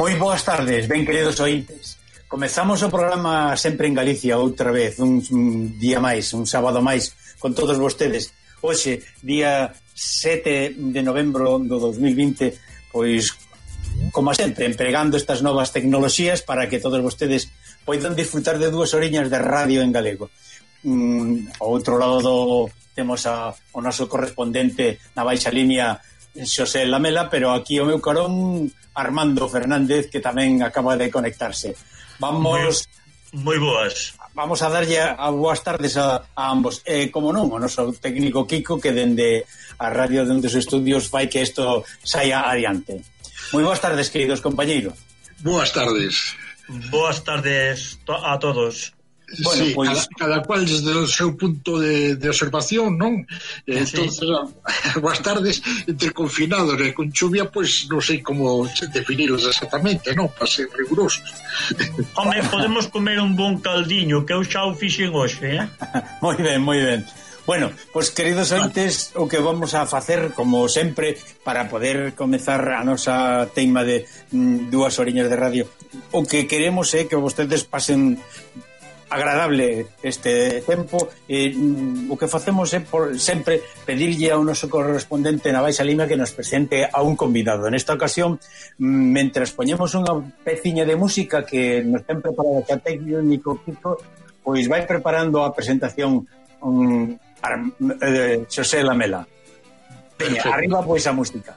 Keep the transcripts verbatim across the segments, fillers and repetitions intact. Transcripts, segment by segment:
Moi boas tardes, ben queridos ointes. Comezamos o programa sempre en Galicia outra vez, un, un día máis, un sábado máis, con todos vostedes. Hoxe, día sete de novembro do dos mil vinte, pois, como sempre, empregando estas novas tecnoloxías para que todos vostedes poidan disfrutar de dúas oriñas de radio en galego. Mm, ao outro lado do, temos a, o noso correspondente na baixa línea, Xosé Lamela, pero aquí o meu carón Armando Fernández, que tamén acaba de conectarse. Vamos moi, moi boas. Vamos a darlle a, a boas tardes a, a ambos. Eh, como non, o noso técnico Kiko, que dende a radio de os estudios fai que isto saia adiante. Moi boas tardes, queridos compañeiros. Boas tardes. Boas tardes to- a todos. Bueno, sí, pues... cada, cada cual desde o seu punto de, de observación, non? Eh, sí. Entonces, boas tardes, entre confinados e con chuvia, pues non sei como definiros exactamente, non? Para ser rigurosos. Home, podemos comer un bon caldiño, que eu xa o fixen hoxe, eh? Moi ben, moi ben. Bueno, pois, pues, queridos ointes, o que vamos a facer, como sempre, para poder comezar a nosa teima de mm, dúas oriñas de radio, o que queremos é que vostedes pasen agradable este tempo, e mm, o que facemos é por sempre pedirlle ao noso correspondente na Baixa Lima que nos presente a un convidado. Nesta ocasión, mentras poñemos unha peciña de música que nos ten preparado a técnico Kiko, pois vai preparando a presentación um, de Xosé Lamela. Peña, arriba pois a música.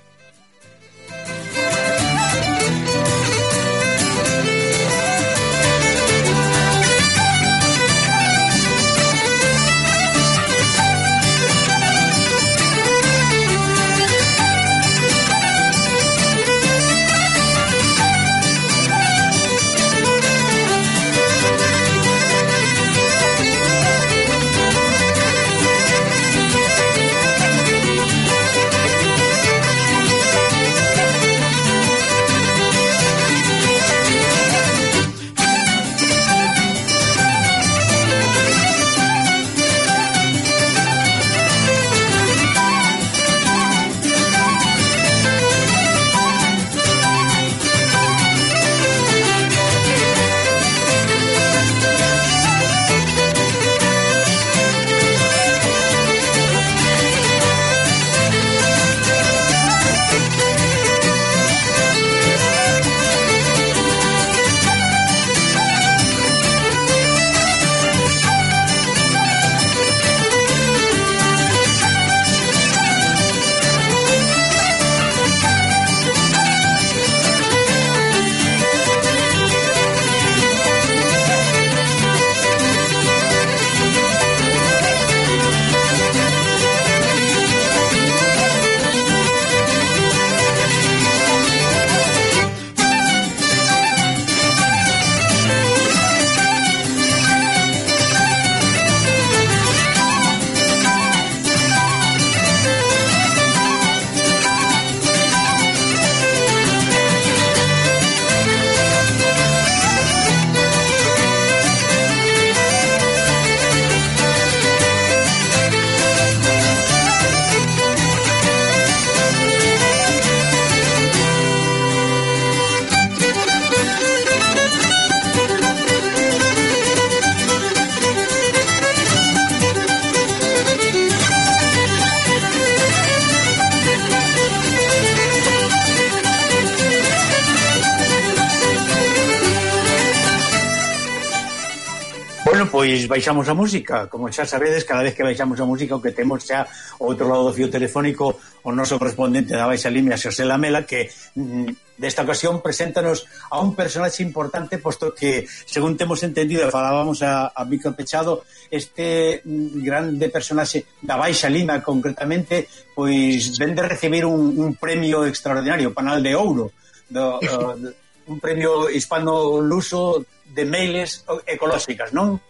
Pois baixamos a música, como xa sabedes, cada vez que baixamos a música o que temos xa ao outro lado do fío telefónico o noso correspondente da Baixa Línea, Xosé Lamela, que mm, desta ocasión preséntanos a un personaxe importante, posto que, según temos entendido, falábamos a, a micro pechado, este mm, grande personaxe da Baixa Lima, concretamente, pois ven de recibir un, un premio extraordinario, Panal de Ouro, do, uh, un premio hispano-luso de meiles ecolóxicas, non?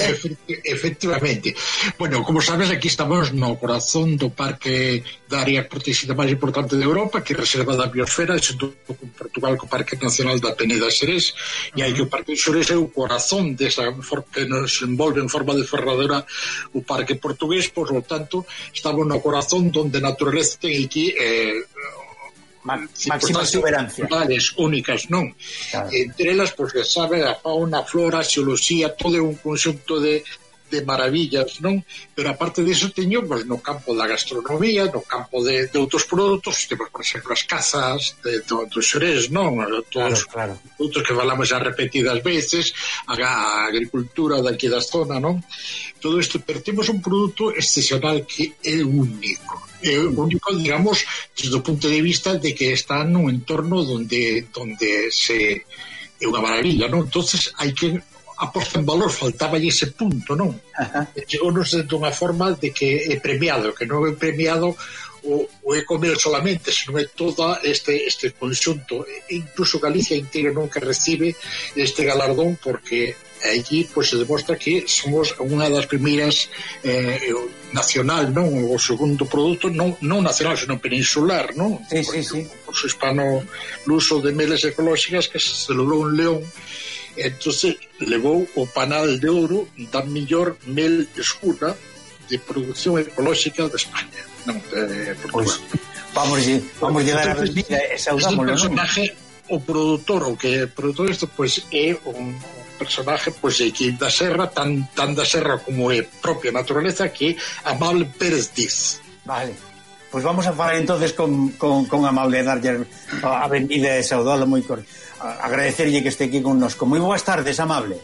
Efectivamente. Bueno, como sabes, aquí estamos no corazón do parque da área protexida máis importante de Europa, que é reserva da biosfera, xunto con Portugal co Parque Nacional da Peneda Xerés, e aí que o Parque Xerés é o corazón desa que nos envolve en forma de ferradura o parque portugués, por lo tanto, estamos no corazón donde a naturaleza ten aquí eh, Ma máxima exuberancia. Únicas, non? Claro. Entre elas, pois, que sabe, a fauna, a flora, a xeoloxía, todo é un conxunto de de maravillas, non? Pero aparte disso teño, pues, no campo da gastronomía, no campo de, de outros produtos, temos, por exemplo, as cazas de, de, dos xerés, non? Todos claro, claro. Os produtos que falamos já repetidas veces, a, a agricultura daqui da zona, non? Todo isto, pero temos un produto excepcional que é único. É único, digamos, desde o punto de vista de que está nun entorno donde, donde se é unha maravilla, non? Entonces hai que a posta en valor, faltaba ese punto, non? Chegounos de unha forma de que é premiado, que non é premiado o, o é comer solamente, senón é todo este, este conxunto. Incluso Galicia inteira non que recibe este galardón, porque allí pues, se demostra que somos unha das primeiras eh, nacional, non? O segundo produto, non, non nacional, senón peninsular, non? Sí, sí, sí. O hispano luso de meles ecolóxicas que se celebrou en León. Entonces levou o panal de ouro da mellor mel escura de produción ecolóxica de España, non de Portugal. Pues, vamos, vamos a dar a benvida e saudámoslo, non? Personaje, o produtor, o que produtor isto, pois, é un personaje, pois, aquí da serra, tan, tan da serra como é propia naturaleza, que é Amable Pérez Diz. Vale. Pois pues vamos a falar entonces con, con, con Amable, darlle a benvida e saudalo moi cordial. Agradecerlle que este aquí connosco. Moi boas tardes, Amable.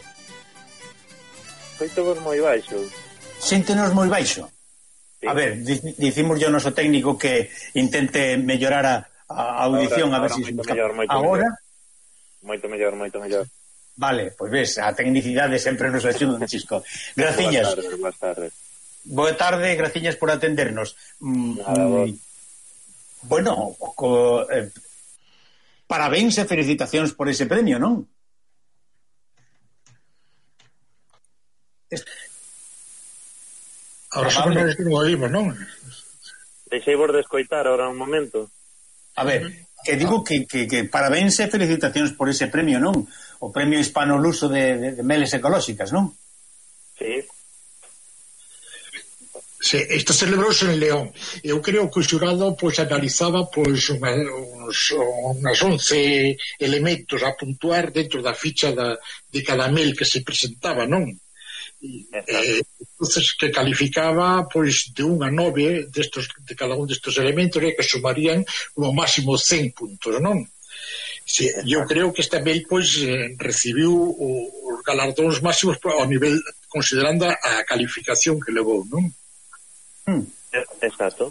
Xéntenos moi baixo. Xéntenos moi baixo. Sí. A ver, dicimos yo noso técnico que intente mellorar a, a audición, ahora, a ver se si moito mellor, moito agora mellor. Moito mellor, moito mellor. Vale, pois ves, a tecnicidade sempre nos axuda un chisco. Graciñas. Boas tardes, boas tardes. Boa tarde, graciñas por atendernos. Nada, vos. Bueno, co, eh, parabéns e felicitacións por ese premio, non? Ahora xa non que non oímos, non? Deixei vos de escoitar ahora un momento. A ver, que digo que, que, que parabéns e felicitacións por ese premio, non? O premio hispano luso de, de, de meles ecolóxicas, non? Sí. Sí, isto celebrouse en León. Eu creo que o xurado pois analizaba pois unha, uns, unhas once elementos a puntuar dentro da ficha da, de cada mel que se presentaba, non? Eh, entonces que calificaba pois de un a nove destos, de cada un destes elementos, eh, que sumarían como máximo cen puntos, non? Sí, eu creo que esta mel pois eh, recibiu os galardóns máximos ao nivel, considerando a calificación que levou, non? Hmm. Exacto.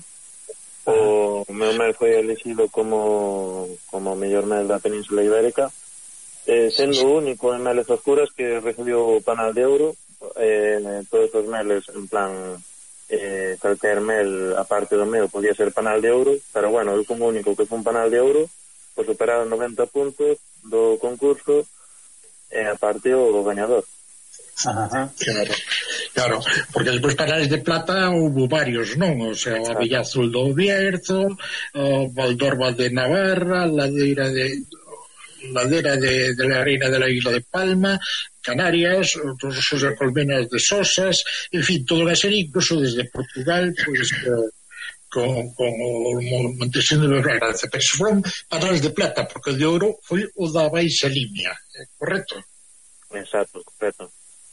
O meu mel foi elegido como como mellor mel da Península Ibérica, eh, sendo o único en meles oscuras que recibiu o panal de ouro. Eh, todos os meles, en plan, eh, calquer mel aparte do meu podía ser panal de ouro, pero bueno, eu como único que foi un panal de ouro, pois superaron noventa puntos do concurso e eh, aparte o gañador. Ajá. Claro, claro, porque despois panales de plata houve varios, non? O sea, o Abella Azul do Bierzo, o Valdorba de Navarra, Ladeira de Ladera de, de la Reina de la Isla de Palma, Canarias, outros os Colmenas de Sosas, en fin, toda a serie, incluso desde Portugal, pois, pues, con, con o Montesinos de Braganza, pero foron panales de plata, porque o de ouro foi o da Baixa Limia, correcto? Exacto, correcto.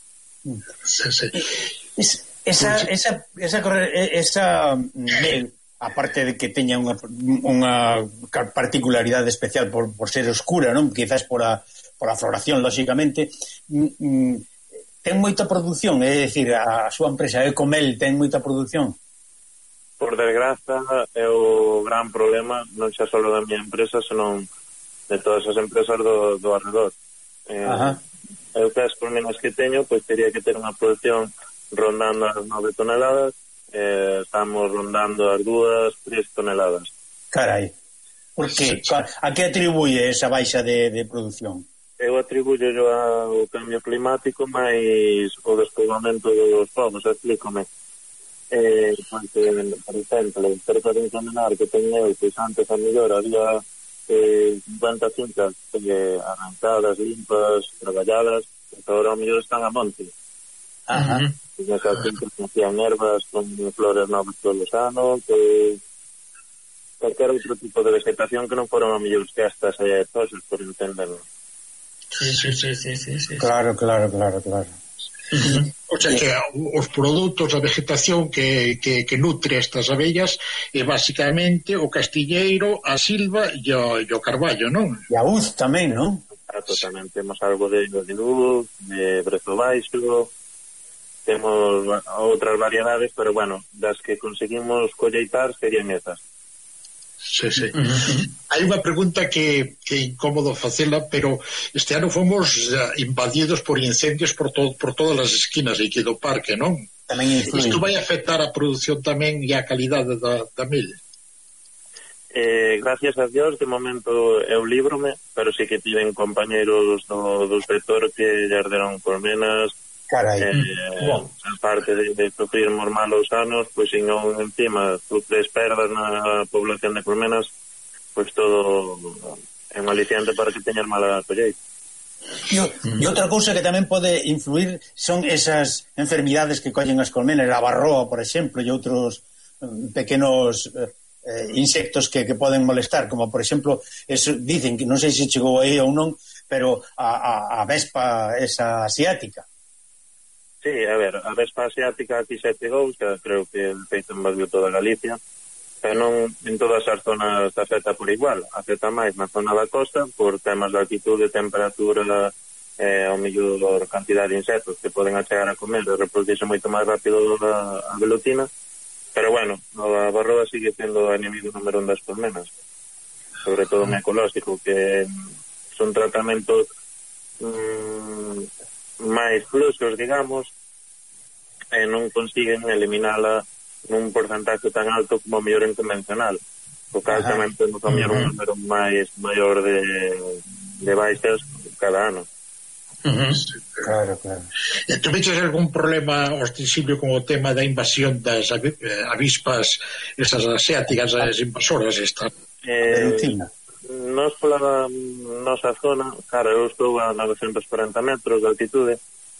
Sí, sí. Es, esa, esa, esa, esa mel, aparte de que teña unha, unha particularidade especial por, por ser oscura, non? Quizás por a, por a floración, lóxicamente, mm, ten moita produción, é dicir, a súa empresa Ecomel ten moita produción. Por desgraza, é o gran problema non xa só da miña empresa, senón de todas as empresas do, do arredor. Eh, Ajá. Eu que as colmenas que teño, pois teria que ter unha produción rondando as nove toneladas, eh, estamos rondando as dúas, tres toneladas. Carai, por que? A que atribuye esa baixa de, de produción? Eu atribuyo yo ao cambio climático, máis o despoboamento dos povos, explícome. Eh, porque, por exemplo, cerca de un tonelada que teño eu, pois antes a mellor había Eh, cincuenta fincas eh, arrancadas, limpas, traballadas, que agora ao mellor están a monte. Ajá. E esas fincas que hacían ervas con flores novas todo o ano, que cualquier outro tipo de vegetación que non foron a mellor que estas e tosas, por entenderlo. Sí, sí, sí, sí, sí, sí. Claro, claro, claro, claro. Uh-huh. O sea que os produtos da vegetación que, que, que nutre estas abellas é basicamente o castilleiro, a silva e o, e o carballo, non? E a uz tamén, non? Exacto, tamén temos algo de, de luz, de brezo baixo, temos outras variedades, pero bueno, das que conseguimos colleitar serían esas. Sí, sí. Uh-huh. Hai unha pregunta que, que é incómodo facela, pero este ano fomos uh, invadidos por incendios por, to, por todas as esquinas aquí do parque, non? Tamén isto vai afectar a produción tamén e a calidade da, da mel? Eh, gracias a Dios, de momento eu líbrome, pero sí que tiven compañeros do, do sector que lle arderon colmenas. Carai. Eh, wow. Aparte de, de sufrir moi malos anos, pois pues, non encima sufres perdas na población de colmenas, pois pues, todo é un aliciante para que teñas mala colleita. E, e outra cousa que tamén pode influir son esas enfermidades que collen as colmenas, a barroa, por exemplo, e outros um, pequenos eh, insectos que, que poden molestar, como por exemplo, eso, dicen que non sei se chegou aí ou non, pero a, a, a vespa esa asiática. Sí, a ver, a vespa asiática aquí se chegou, que creo que el feito invadiu toda Galicia, pero non en todas as zonas afecta por igual, afecta máis na zona da costa por temas de altitude, temperatura, eh, ao mellor cantidad de insectos que poden achegar a comer e reproducirse moito máis rápido a, a velutina, pero bueno, a barroa sigue sendo o enemigo número un das colmenas, sobre todo en ecolóxico, que son tratamentos mmm, máis fluxos, digamos, e non consiguen eliminala nun porcentaje tan alto como o mellor en convencional. O cal tamén temos a mellor un número máis maior de, de baixas cada ano. Uh-huh. Claro, claro. E tu veches algún problema ostensible con o tema da invasión das avispas esas asiáticas, as invasoras esta? Eh, nos pola nosa zona, claro, eu estou a novecentos corenta metros de altitude,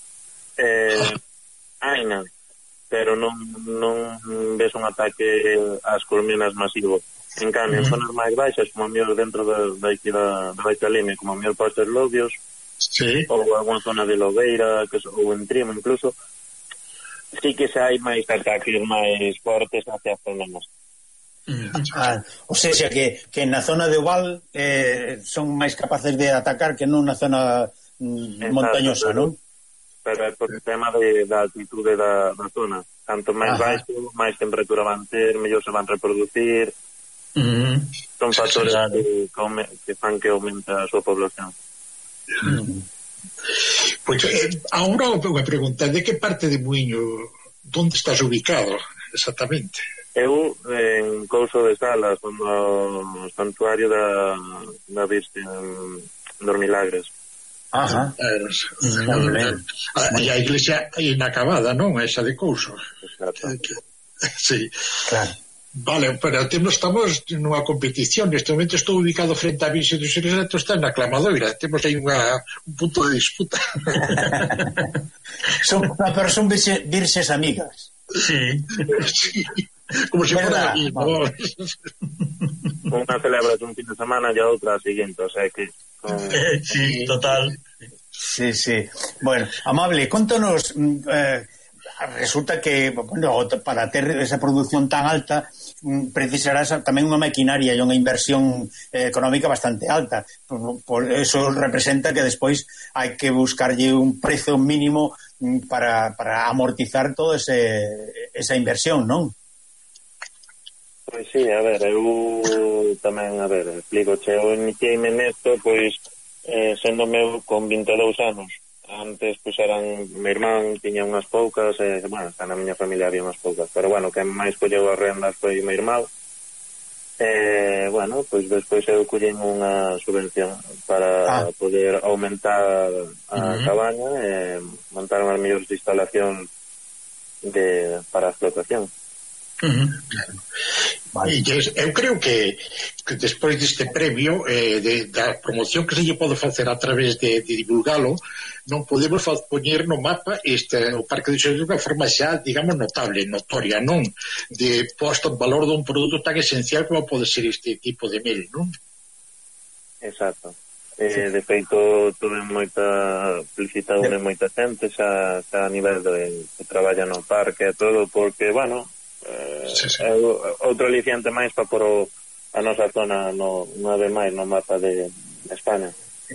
eh, aina, pero non, non ves un ataque ás colmenas masivo. En cambio, en zonas máis baixas, como a mellor dentro da, da, da, da baixa línea, como a mellor Postes Lobios, sí, ou alguna zona de Lobeira, que, ou en Trimo incluso, sí que se hai máis ataques máis fortes hacia as colmenas. Ah, o sea que, que na zona de Oval eh, son máis capaces de atacar que non na zona mm, montañosa, non? Pero é por o tema de, da altitude da, da zona. Tanto máis Ajá. baixo, máis temperatura van ter, mellor se van reproducir. Uh-huh. Son factores que, que fan que aumenta a súa población. Uh-huh. Pois eh, agora unha pregunta, de que parte de Muiño, onde estás ubicado exactamente? Eu en Couso de Salas, no santuario da, da Virgen dos Milagres. Ajá. E a iglesia é inacabada, non? Esa de Couso. Exacto. Sí. Claro. Vale, pero temos, estamos nunha competición. Neste momento estou ubicado frente á Virxe dos Milagres, está na Clamadoira. Temos aí unha, un punto de disputa. Son, pero son virxe, virxes amigas. Sí. Sí. Como se fuera aquí, ¿no? Unha celebra un fin de semana e a outra a seguinte, o sea que... Con... Sí, total. Sí, sí. Bueno, Amable, contanos, eh, resulta que, bueno, para ter esa produción tan alta precisarás tamén unha maquinaria e unha inversión eh, económica bastante alta. Por, por eso representa que despois hai que buscarlle un prezo mínimo para, para amortizar toda esa inversión, non? Pois sí, a ver, eu tamén, a ver, explico, che, eu iniciei-me nesto, pois, eh, sendo meu con vinte e dous anos. Antes, pois, eran, meu irmán tiña unhas poucas, e, eh, bueno, na miña familia había unhas poucas, pero, bueno, quen máis colleu as rendas foi meu irmán. Eh, bueno, pois, despois eu collei unha subvención para ah. poder aumentar a uh-huh. cabaña e montar unhas mellores instalacións de, para a explotación. Uh-huh. Claro. Vale. E eu creo que, que despois deste premio eh, de, da promoción que se lle pode facer a través de, de divulgalo, non podemos poñer no mapa este, o Parque de Xeito de unha forma xa, digamos, notable, notoria, non de posto en valor dun produto tan esencial como pode ser este tipo de mel, non? Exacto. Eh, de feito, tuve moita publicidade de moita xente xa, xa a nivel de que traballa no parque e todo, porque, bueno, Eh, sí, sí. É outro aliciante máis para por o, a nosa zona no, unha vez máis no mapa de, de España.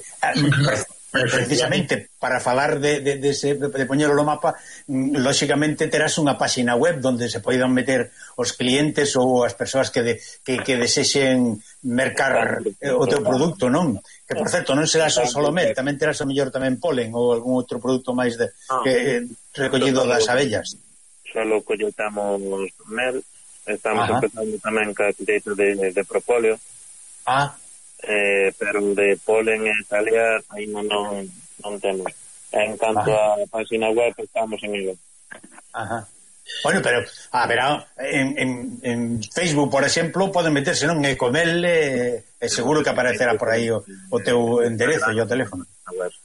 Precisamente para falar de, de, de, ese, de poñerlo no mapa, lóxicamente terás unha página web donde se poidan meter os clientes ou as persoas que, de, que, que desexen mercar o teu produto, non? Que, por certo, non será só solo mel, tamén terás o mellor tamén polen ou algún outro produto máis de, que, recollido das abellas. Solo colletamos mel, estamos Ajá. empezando tamén ca colleita de, de propóleo, ah. eh, pero de polen e talia ainda non, non temos. En canto Ajá. a página web, estamos en ello. Ajá. Bueno, pero a ver, en, en, en Facebook, por exemplo, poden meterse non Ecomel e eh, seguro que aparecerá por aí o, o teu enderezo e o teléfono. A ver.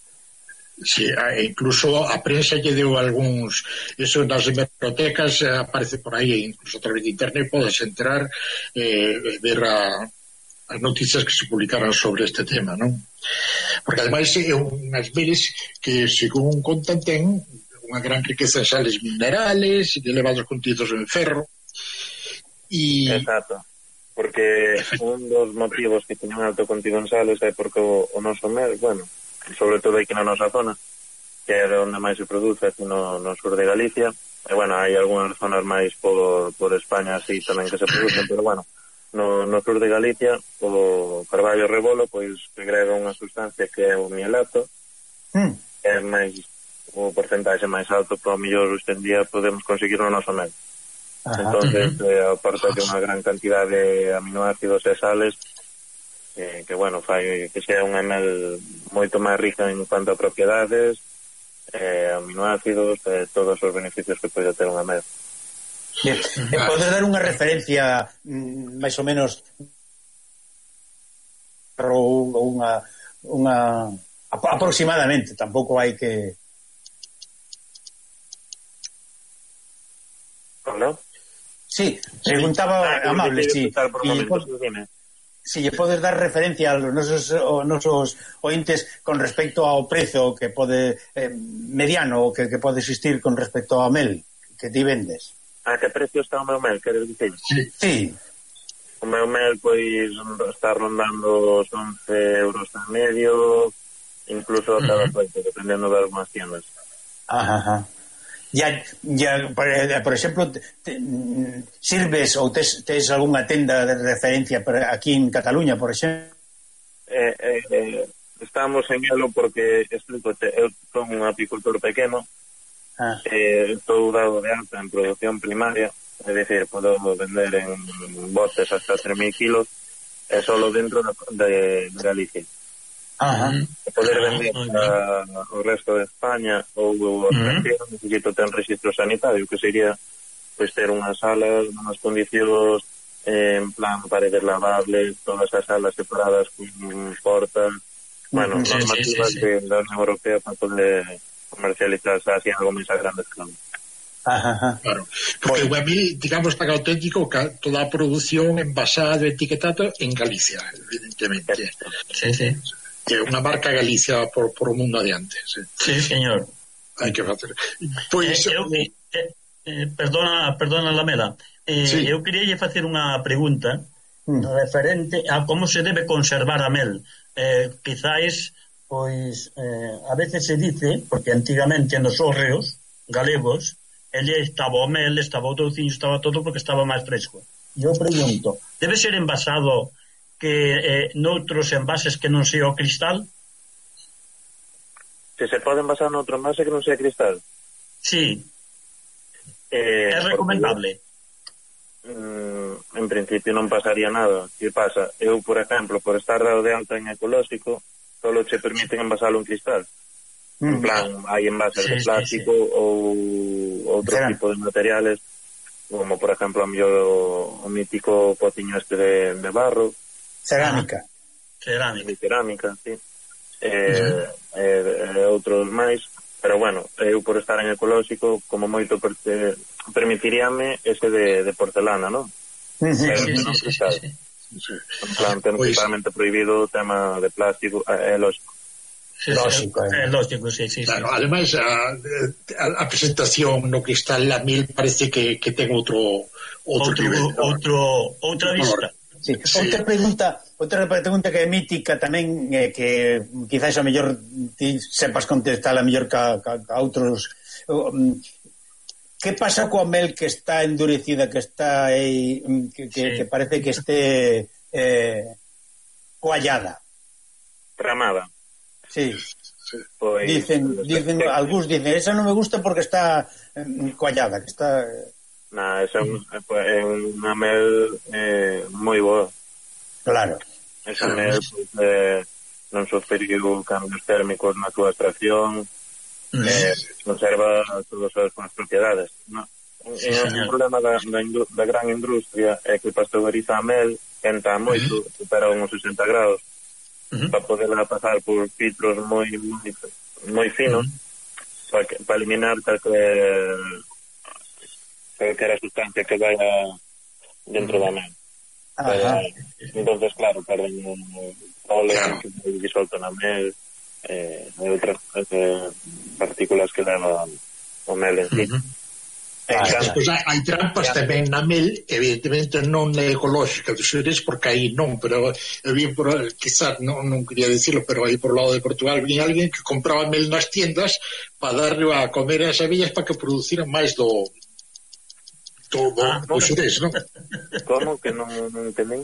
Sí, incluso a prensa lle deu algúns, eso nas hemerotecas aparece por aí, incluso a través de internet podes entrar e eh, ver a, as noticias que se publicaron sobre este tema, non? Porque ademais é unhas meles que, según contan, ten unha gran riqueza de sales minerales e de elevados contidos en ferro e... Exacto, porque un dos motivos que teñen alto contido en sales é porque o, o noso mel, bueno, sobre todo aquí na nosa zona, que é onde máis se produce, aquí no, no sur de Galicia, e bueno, hai algunhas zonas máis por, por España así tamén que se producen, pero bueno, no, no sur de Galicia o carballo rebolo pois segrega unha sustancia que é o mielato, mm. que é máis o porcentaxe máis alto, pero ao mellor hoxe en día podemos conseguir no noso mel. Entonces, eh, aporta que unha gran cantidad de aminoácidos e sales que, que bueno, fai que sea unha mel moito máis rica en cuanto a propiedades, eh, aminoácidos, eh, todos os beneficios que pode ter unha mel. Bien. Eh, podes dar unha referencia mm, máis ou menos ou unha unha aproximadamente, tampouco hai que ¿no? Sí, preguntaba ah, amable, sí. Si lle podes dar referencia aos nosos, aos nosos ointes con respecto ao prezo que pode eh, mediano que, que pode existir con respecto ao mel que ti vendes. A que precio está o meu mel, queres dicir? Sí. sí. O meu mel, pois, está rondando os once euros a medio, incluso a cada uh -huh. precio, dependendo de algunhas tiendas. Ajá, ajá. Ya, ya, por, por exemplo, te, te, sirves ou tes, tes algunha tenda de referencia aquí en Cataluña, por exemplo? Eh, eh, eh, estamos en elo porque, explícote, eu son un apicultor pequeno, ah. eh, estou dado de alta en producción primaria, é dicir, podo vender en botes hasta tres mil kilos, e solo dentro de, de Galicia. Ajá. Poder vender a, ao resto de España ou o extranjero, uh -huh. necesito ter un registro sanitario, que sería pois ter unhas salas, unhas condicións eh, en plan paredes lavables, todas as salas separadas con portas, bueno, uh -huh. normativas sí, sí, sí. de la Unión Europea para poder comercializarse así algo máis a grande escala. Ajá, claro. Porque bueno. O mil, digamos, tan auténtico que toda a producción envasada, etiquetado en Galicia, evidentemente. Sí, sí. Que é unha marca Galicia por, por o mundo adiante. Sí, sí señor. Hai que facer. Pois, eh, eu, eh, eh, perdona, perdona Lamela. Eh, sí. Eu quería facer unha pregunta mm. referente a como se debe conservar a mel. Eh, quizáis, pois, eh, a veces se dice, porque antigamente nos hórreos galegos, ele estaba o mel, estaba o touciño, estaba todo porque estaba máis fresco. E eu pregunto, debe ser envasado que eh, noutros envases que non sea o cristal? Se se pode envasar noutro envase que non sea cristal? Sí. Eh, é recomendable? Porque, mm, en principio non pasaría nada. Que pasa? Eu, por exemplo, por estar dado de alta en ecolóxico, solo che permiten envasalo en cristal. Mm. En plan, hai envases sí, de plástico sí, sí. ou outro Será. tipo de materiales como por exemplo a mellor o, o mítico potiño este de, de barro, cerámica, cerámica, de cerámica, sí. eh, uh-huh. e, e outros máis, pero bueno, eu por estar en ecolóxico como moito per, eh, permitiríame ese de, de porcelana, non? Uh-huh. Sí, pero sí, non sí, cristal. Sí, sí, sí. En plan, temos pues, totalmente prohibido o tema de plástico, é eh, lógico. Sí, lógico, é eh. lógico, sí, sí. Claro, sí. Ademais, a, a, a presentación no cristal a mil parece que, que ten outro outro, outro nivel, ¿no? outro outra vista. Sí. Sí. Outra pregunta, outra pregunta que é mítica tamén, eh, que quizás a mellor ti sepas contestar a mellor ca, ca, ca outros. Um, que pasa coa mel que está endurecida, que está aí, que, que, sí. que parece que este eh, coallada? Tramada. Sí. Pues, dicen, dicen, algúns dicen, esa non me gusta porque está eh, coallada, que está... Na, esa é, un, é unha mel eh, moi boa. Claro. Esa mel pues, eh, non sofriu cambios térmicos na súa extracción, mm. eh, conserva todas as súas propiedades. No? Sí, e o problema da, da, industria, da gran industria é que pasteuriza a mel, quenta moito, mm. supera uns sesenta graus, mm-hmm. para poderla pasar por filtros moi moi, moi finos, mm-hmm. para, para eliminar calquer calquera sustancia que vaya dentro mm-hmm. da mel. Pero, entonces, claro, perden un óleo claro. que é disuelto na mel, eh, e outras eh, partículas que leva o mel en sí. Mm-hmm. Ah, despois hai, hai trampas tamén na mel, evidentemente non é ecolóxica dos seres, porque aí non, pero eu vi por, quizás non, non quería decirlo, pero aí por lado de Portugal vi alguén que compraba mel nas tiendas para darle a comer as abellas para que produciran máis do do, do, ah, do xurés, non? Como que non, non entendí?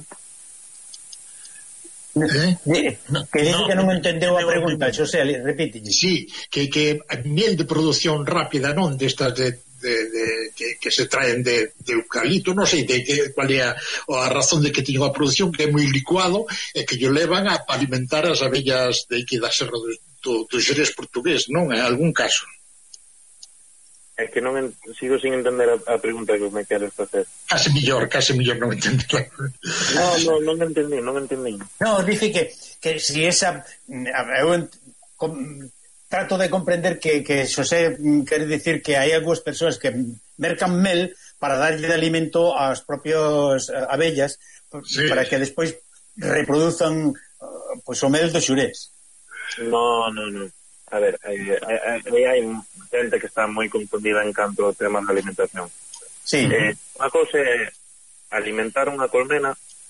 Eh? Que dice no, que non entendeu a pregunta, Xosé, repítelle. Sí, que, que miel de produción rápida, non destas de De, de, que, que se traen de, de eucalipto, non sei de que, cual é a, a razón de que tiño a produción, que é moi licuado e que yo levan a alimentar as abellas de que da serra do, do, do xerés portugués, non? En algún caso. É que non en, sigo sin entender a, a pregunta que me queres facer. Case millor, case millor non entender. No, no, non entendí, non entendí. No, dice que, que si esa eu ent, com, trato de comprender que, que Xosé quere dicir que hai algunhas persoas que mercan mel para darlle de alimento ás propias abellas, sí. para que despois reproduzan pues, o mel do xurés. No, no, no. A ver, aí hai, hai, hai xente que está moi confundida en canto ao tema da alimentación. Sí. Eh, unha cousa é alimentar unha colmena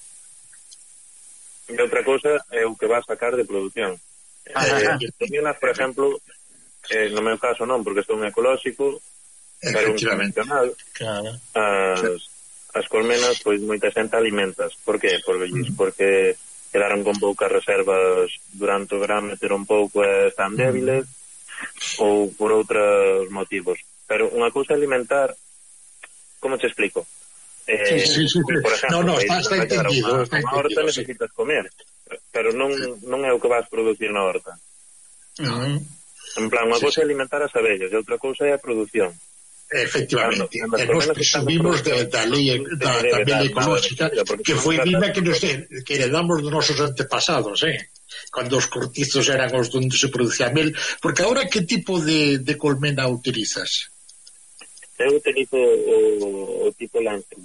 e outra cousa é o que va a sacar de produción. Eh, colmenas, por exemplo, eh, no meu caso non, porque estou en ecolóxico, pero un convencional, claro. as, as colmenas, pois moita xente alimentas. Por qué? Porque, uh-huh. porque quedaron con poucas reservas durante o verán, meteron pouco e están débiles, uh-huh. ou por outros motivos. Pero unha cousa alimentar, como te explico? Eh, sí, sí, sí. Por exemplo, no, no, está, está entendido. Unha, unha horta sí. necesitas comer, pero non, non é o que vas producir na horta. Uh-huh. En plan, unha sí, cousa é alimentar as abellas e outra cousa é a produción. Efectivamente, e nos presumimos de, da lei da, da lei ecolóxica que foi viva que nos que heredamos dos nosos antepasados, eh? Cando os cortizos eran os donde se producía mel, porque agora que tipo de, de colmena utilizas? Eu utilizo o, o tipo Landstrom.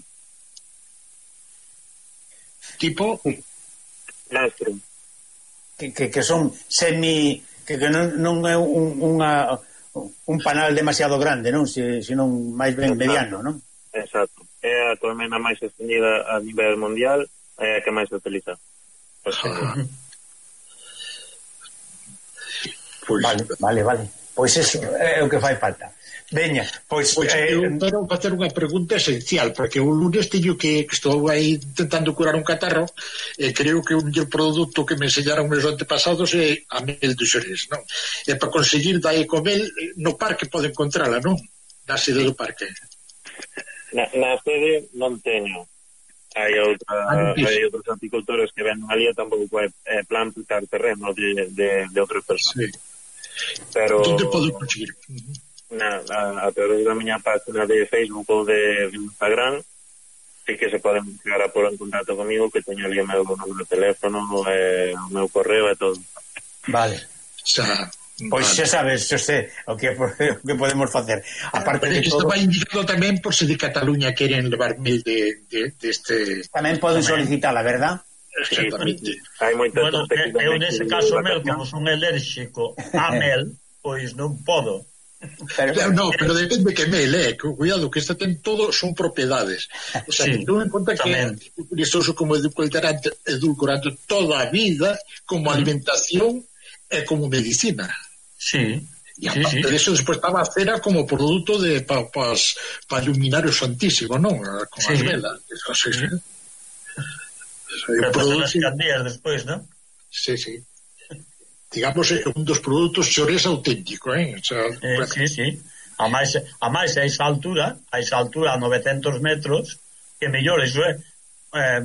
Tipo? Landstrom. Que, que, que son semi... que, que non, non é un, unha, un panal demasiado grande, non? Si, sino máis ben mediano, non? Exacto. É a colmena máis extendida a nivel mundial, é a que máis se utiliza. Pues, pues, vale, vale, vale. Pois eso é o que fai falta. Veña, pois... Pois eh, eu quero facer unha pregunta esencial, porque o lunes teño que, que estou aí intentando curar un catarro, e creo que un produto que me enseñaron meus antepasados é a mel do xerés, non? E para conseguir da ecomel, no parque pode encontrala, non? Na sede do parque. Na, na sede non teño. Hai outra, hai outros apicultores que venden ali, tampouco é, é plan picar terreno de, de, de outras persoas. Sí. Pero... Onde podo conseguir? na, a, a través da miña página de Facebook ou de Instagram, sí que se poden chegar a pôr en contacto comigo, que teño ali o meu número de teléfono, e, o meu correo e todo. Vale. Xa, pois vale. xa sabes, Xosé, o que, o que podemos facer. Aparte Pero de isto todo, vai indicado tamén por se de Cataluña queren levar mil de, de, de este... tamén poden solicitala, verdad? Exactamente. Hai moita Bueno, xente que eu tamén nese que caso, vacacións. Mel, como son alérxico a mel, pois non podo. Pero, No, pero depende que mel, eh, cuidado, que esta ten todo son propiedades. O sea, Sí, que ten en conta que tamén. isto uso como edulcorante, edulcorante toda a vida, como alimentación e como medicina. Sí, E sí, aparte sí. de eso, despois estaba a cera como produto de pa, pas, pa iluminar o Santísimo, non? Con Sí. as velas. Eso, sí, sí. Eso, é un Pero produto, as candías despois, non? sí, sí. Digamos, é un dos produtos xorés auténtico, eh? O sea, Eh, bueno, sí, sí. A máis, a máis a esa altura, a esa altura a novecentos metros, que mellor, iso é eh,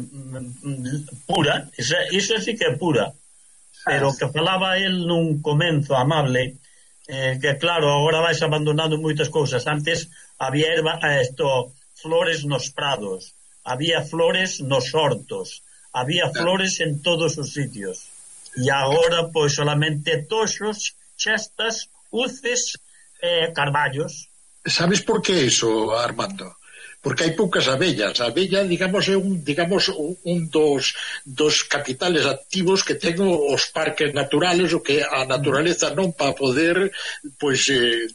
pura, iso, iso sí que é pura. Pero que falaba el nun comenzo amable, eh, que claro, agora vais abandonando moitas cousas. Antes había erva, esto, flores nos prados, había flores nos hortos, había flores en todos os sitios. E agora, pois, solamente toxos, chestas, uces, eh, carballos. ¿sabes por qué eso, Armando? Porque hai poucas abellas. A abella, digamos, é un, digamos, un, un dos, dos capitales activos que ten os parques naturales, o que a naturaleza non para poder, pois, eh,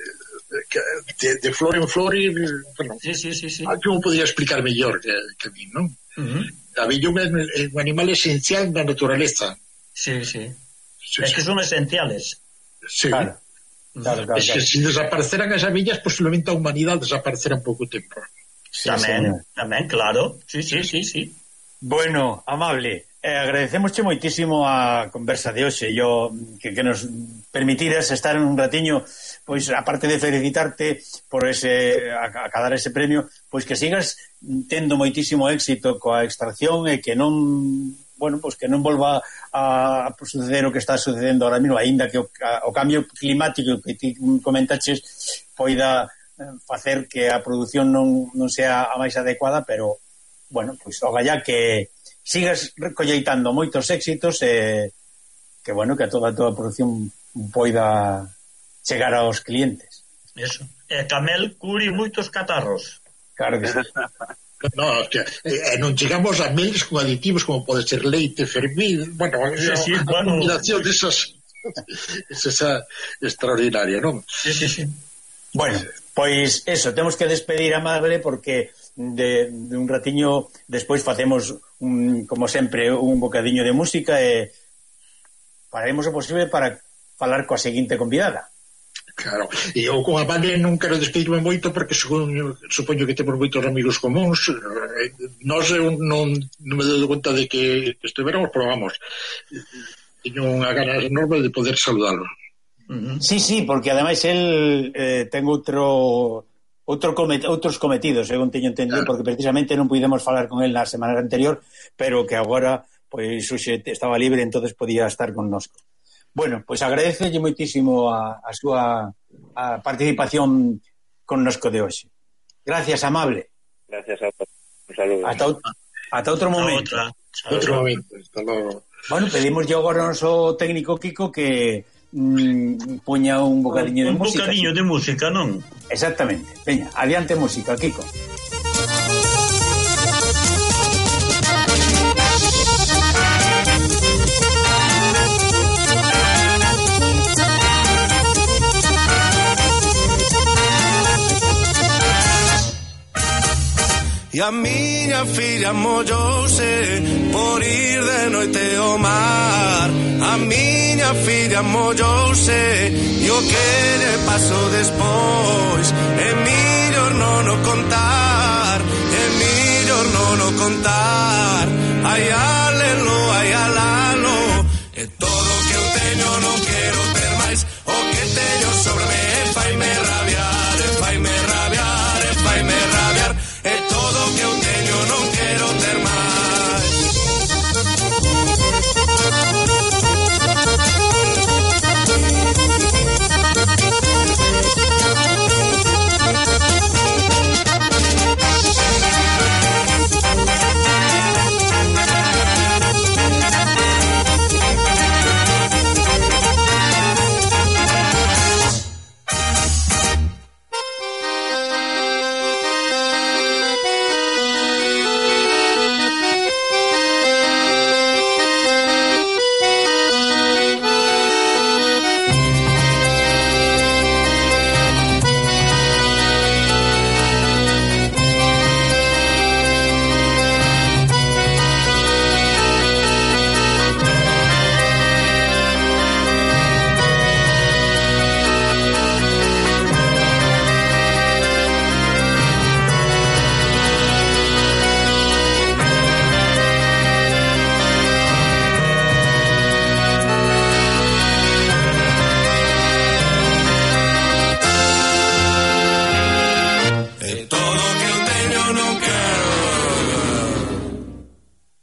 de, de flor en flor, e, bueno, Sí, sí, sí, sí. aquí eu podría explicar mellor que, que a mí, non? Uh-huh. A abella é un animal esencial na naturaleza. Sí, sí. Sí, Es sí. que son esenciales. Sí. claro, claro, claro, Es que claro. se desapareceran as abellas, posiblemente a humanidade desaparecerá en pouco tempo. Sí, tamén, señor. tamén, claro. Sí, sí, sí, sí. Bueno, amable, eh, agradecemosche moitísimo a conversa de hoxe. Yo, que, que nos permitiras estar un ratiño, pois, aparte de felicitarte por ese, a, a dar ese premio, pois que sigas tendo moitísimo éxito coa extracción e que non, bueno, pois que non volva a, a suceder o que está sucedendo ahora mesmo, aínda que o, a, o cambio climático que ti comentaches poida facer que a produción non, non sea a máis adecuada, pero bueno, pois pues, ogallá que sigas recolleitando moitos éxitos e que bueno, que a toda a toda a produción poida chegar aos clientes. Eso. E Camel curi moitos catarros. Claro que sí. No, que, eh, non chegamos a meles con aditivos como pode ser leite fervido, bueno, Sí, a, sí, a bueno. combinación desas es esa extraordinaria, non? Sí, sí, sí. Bueno, pois eso, temos que despedir a Amable porque de, de un ratiño despois facemos un, como sempre un bocadiño de música e faremos o posible para falar coa seguinte convidada. Claro, e eu con a Vale non quero despedirme moito porque supoño, supoño que temos moitos amigos comuns. Nós eu non, non me dou conta de que estiveramos, pero vamos, teño unha ganas enorme de poder saludarlo. Uh-huh. Sí, sí, porque ademais el eh, ten outro outro comet, outros cometidos, según teño entendido, claro. porque precisamente non pudemos falar con el na semana anterior, pero que agora pois hoxe estaba libre, entonces podía estar connosco. Bueno, pois agradecelle moitísimo a, a súa a participación connosco de hoxe. Gracias, Amable. Gracias a todos. Un saludo. Ata, ata outro momento. Outra. Outro momento, hasta logo. Bueno, pedimos yo agora ao noso técnico Kiko que mm, puña un bocadiño de un música. Un bocadiño sí. de música, non? Exactamente. Veña, adiante música, Kiko. E a miña filla mollouse por ir de noite ao mar. A miña filla mollouse e o que lle pasou despois é millor non o contar, é millor non o contar. Ai, ai.